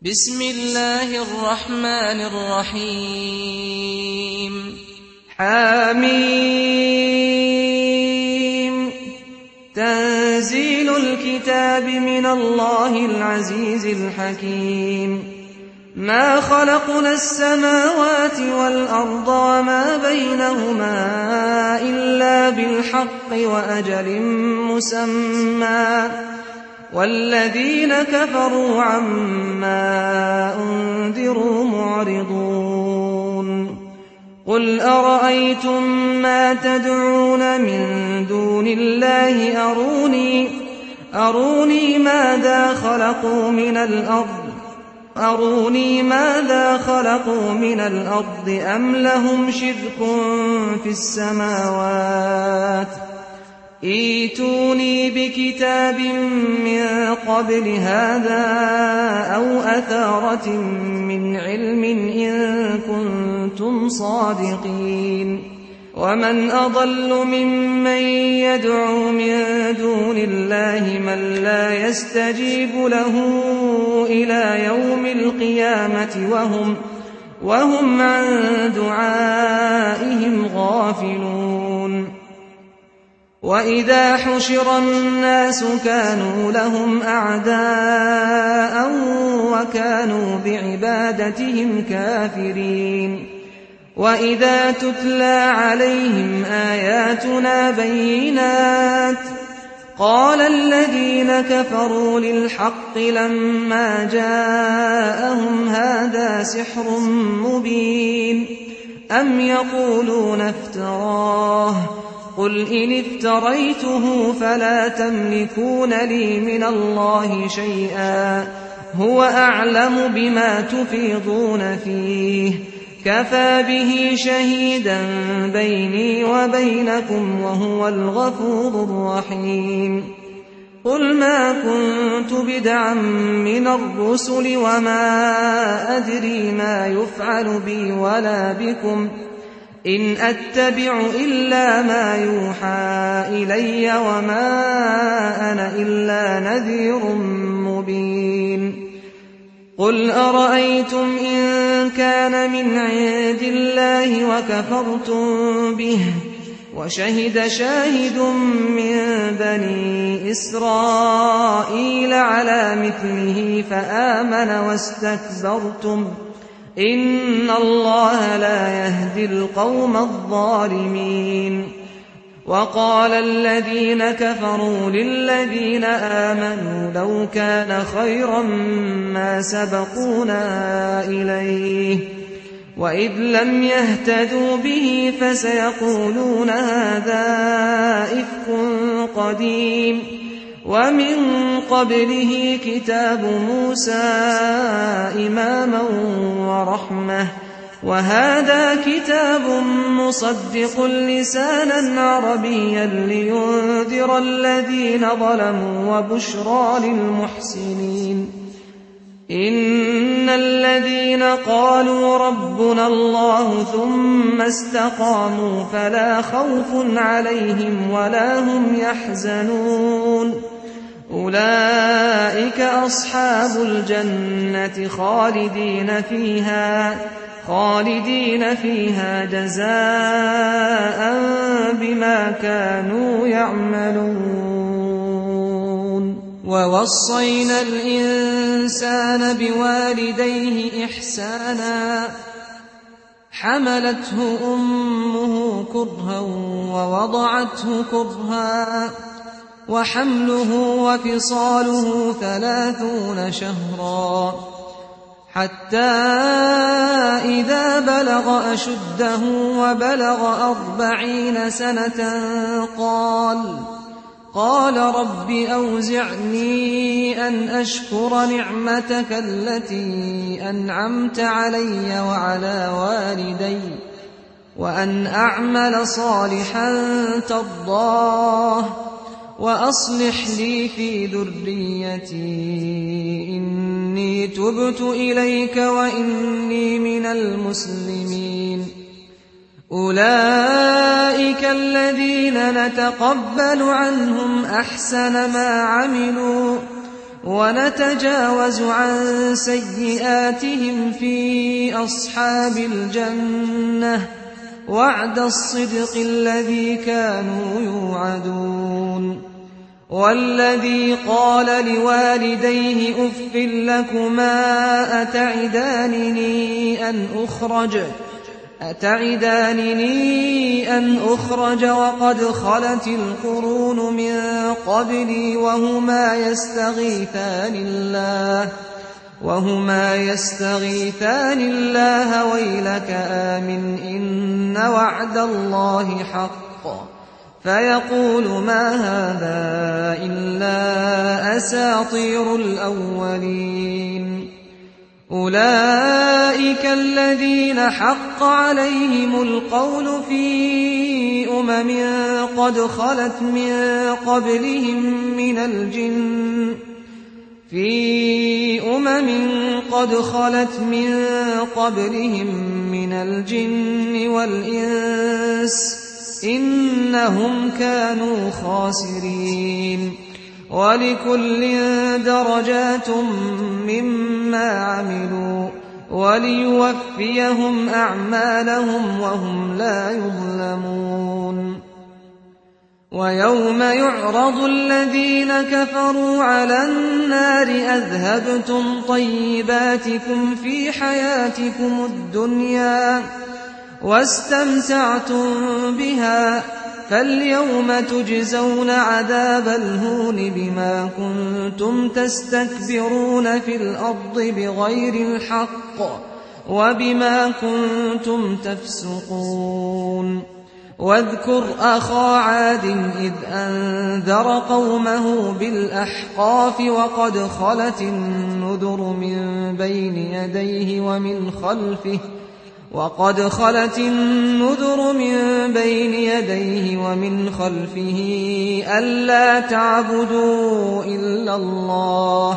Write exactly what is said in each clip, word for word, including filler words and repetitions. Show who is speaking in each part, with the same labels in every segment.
Speaker 1: بسم الله الرحمن الرحيم
Speaker 2: حميم تنزيل الكتاب من الله العزيز الحكيم ما خلقنا السماوات والأرض وما بينهما إلا بالحق وأجل مسمى والذين كفروا عما أنذروا معرضون قل أرأيتم ما تدعون من دون الله أروني أروني ماذا خلقوا من الأرض أروني ماذا خلقوا من الأرض أم لهم شرك في السماوات ائتوني بكتاب من قبل هذا أو أثارة من علم إن كنتم صادقين ومن أضل ممن يدعو من دون الله من لا يستجيب له إلى يوم القيامة وهم, وهم عن دعائهم غافلون وإذا حشر الناس كانوا لهم أعداء وكانوا بعبادتهم كافرين وإذا تتلى عليهم آياتنا بينات قال الذين كفروا للحق لما جاءهم هذا سحر مبين أم يقولون افتراه قل إن افتريته فلا تملكون لي من الله شيئا هو أعلم بما تفيضون فيه كفى به شهيدا بيني وبينكم وهو الغفور الرحيم قل ما كنت بدعا من الرسل وما أدري ما يفعل بي ولا بكم إن أتبع إلا ما يوحى إلي وما أنا إلا نذير مبين قل أرأيتم إن كان من عند الله وكفرتم به وشهد شاهد من بني إسرائيل على مثله فآمن واستكبرتم إن الله لا يهدي القوم الظالمين وقال الذين كفروا للذين آمنوا لو كان خيرا ما سبقونا إليه وإذ لم يهتدوا به فسيقولون هذا إفك قديم ومن قبله كتاب موسى إماما ورحمة وهذا كتاب مصدق لسانا عربيا لينذر الذين ظلموا وبشرى للمحسنين إن الذين قالوا ربنا الله ثم استقاموا فلا خوف عليهم ولا هم يحزنون أولئك أصحاب الجنة خالدين فيها خالدين فيها جزاء بما كانوا يعملون ووصينا الإنسان بوالديه إحسانا حملته أمه كرها ووضعته كرها وحمله وفصاله ثلاثون شهرا حتى إذا بلغ أشده وبلغ أربعين سنة قال قال رب أوزعني أن أشكر نعمتك التي أنعمت علي وعلى والدي وأن أعمل صالحا ترضاه وأصلح لي في ذريتي إني تبت إليك وإني من المسلمين أولئك الذين نتقبل عنهم أحسن ما عملوا ونتجاوز عن سيئاتهم في أصحاب الجنة وعد الصدق الذي كانوا يوعدون. والذي قال لوالديه أف لكما أتعدانني أن أخرج أتعدانني أن أخرج وقد خلت القرون من قبلي وهما يستغيثان الله وهما يستغيثان الله ويلك آمن إن وعد الله حق فيقول ما هذا إلا أساطير الأولين. أولئك الذين حق عليهم القول في أمم قد خلت من قبلهم من الجن في أمم قد خلت من قبلهم من الجن والإنس إنهم كانوا خاسرين. ولكل درجات مما عملوا وليوفيهم أعمالهم وهم لا يظلمون. ويوم يعرض الذين كفروا على النار أذهبتم طيباتكم في حياتكم الدنيا واستمتعتم بها فاليوم تجزون عذاب الهون بما كنتم تستكبرون في الأرض بغير الحق وبما كنتم تفسقون. واذكر أخا عاد إذ أنذر قومه بالأحقاف وقد خلت النذر من بين يديه ومن خلفه وقد خلت النذر من بين يديه ومن خلفه ألا تعبدوا إلا الله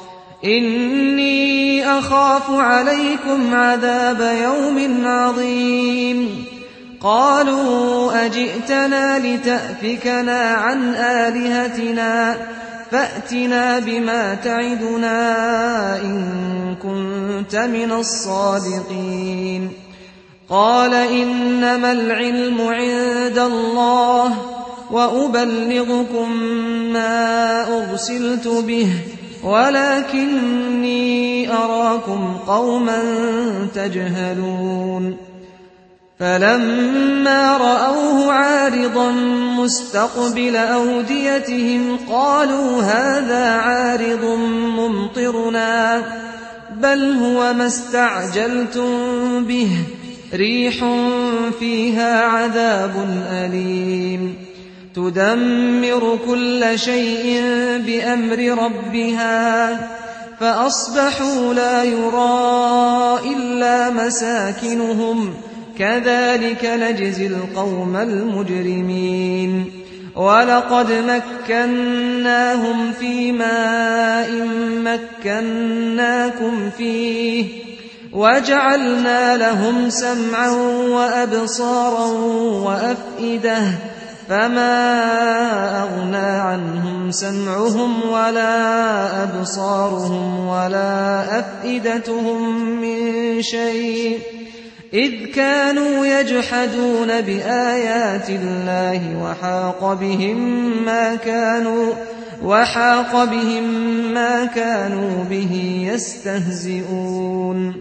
Speaker 2: إني أخاف عليكم عذاب يوم عظيم. قالوا أجئتنا لتأفكنا عن آلهتنا فأتنا بما تعدنا إن كنت من الصادقين. قال إنما العلم عند الله وأبلغكم ما أرسلت به ولكني أراكم قوما تجهلون. فلما رأوه عارضا مستقبل أوديتهم قالوا هذا عارض ممطرنا بل هو ما استعجلتم به ريح فيها عذاب أليم تدمر كل شيء بأمر ربها فأصبحوا لا يرى إلا مساكنهم كذلك نجزي القوم المجرمين. ولقد مكناهم في ماء مكناكم فيه وجعلنا لهم سمعا وأبصارا وأفئدة فما أغنى عنهم سمعهم ولا أبصارهم ولا أفئدتهم من شيء إذ كانوا يجحدون بآيات الله وحاق بهم ما كانوا وحاق بهم ما كانوا به يستهزئون.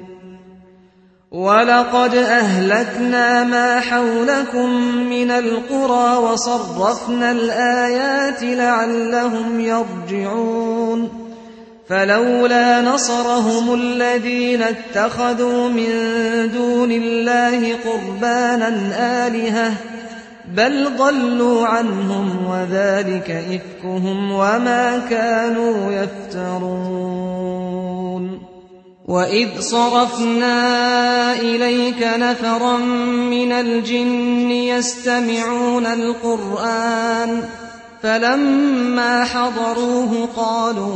Speaker 2: ولقد أهلكنا ما حولكم من القرى وصرفنا الآيات لعلهم يرجعون. فلولا نصرهم الذين اتخذوا من دون الله قربانا آلهة بل ضلوا عنهم وذلك إفكهم وما كانوا يفترون. وإذ صرفنا إليك نفرا من الجن يستمعون القرآن فلما حضروه قالوا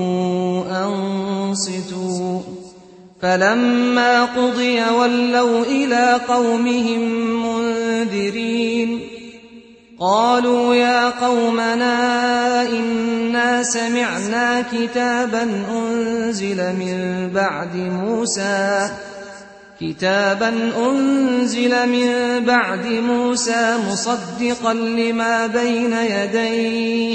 Speaker 2: أنصتوا فلما قضي ولوا إلى قومهم منذرين. قالوا يا قومنا إنا سمعنا كتابا أنزل من بعد موسى كتابا أنزل من بعد موسى مصدقا لما بين يديه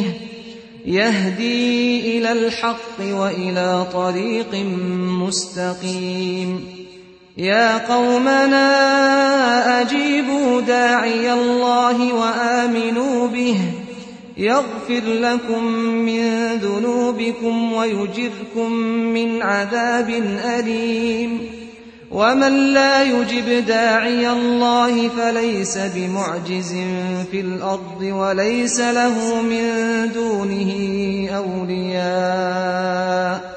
Speaker 2: يهدي إلى الحق وإلى طريق مستقيم يا قومنا أجيبوا داعي الله وآمنوا به يغفر لكم من ذنوبكم ويجركم من عذاب أليم ومن لا يجب داعي الله فليس بمعجز في الأرض وليس له من دونه أولياء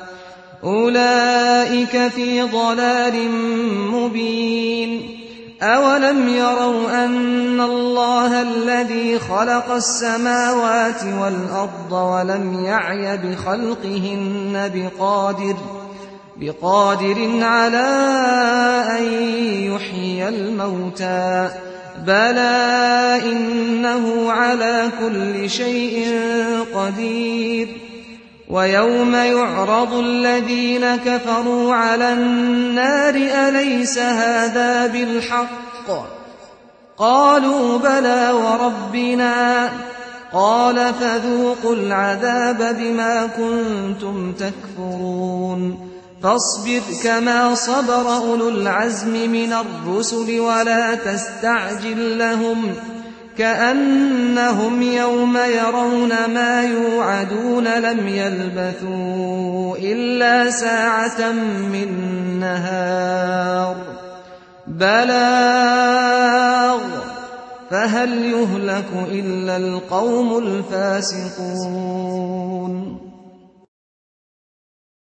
Speaker 2: أولئك في ضلال مبين أولم يروا أن الله الذي خلق السماوات والأرض ولم يعي بخلقهن بقادر بقادر على أن يحيي الموتى بلى إنه على كل شيء قدير ويوم يعرض الذين كفروا على النار أليس هذا بالحق قالوا بلى وربنا قال فذوقوا العذاب بما كنتم تكفرون فاصبر كما صبر أولو العزم من الرسل ولا تستعجل لهم كأنهم يوم يرون ما يوعدون لم يلبثوا إلا ساعة من نهار بلاغ فهل يهلك إلا القوم الفاسقون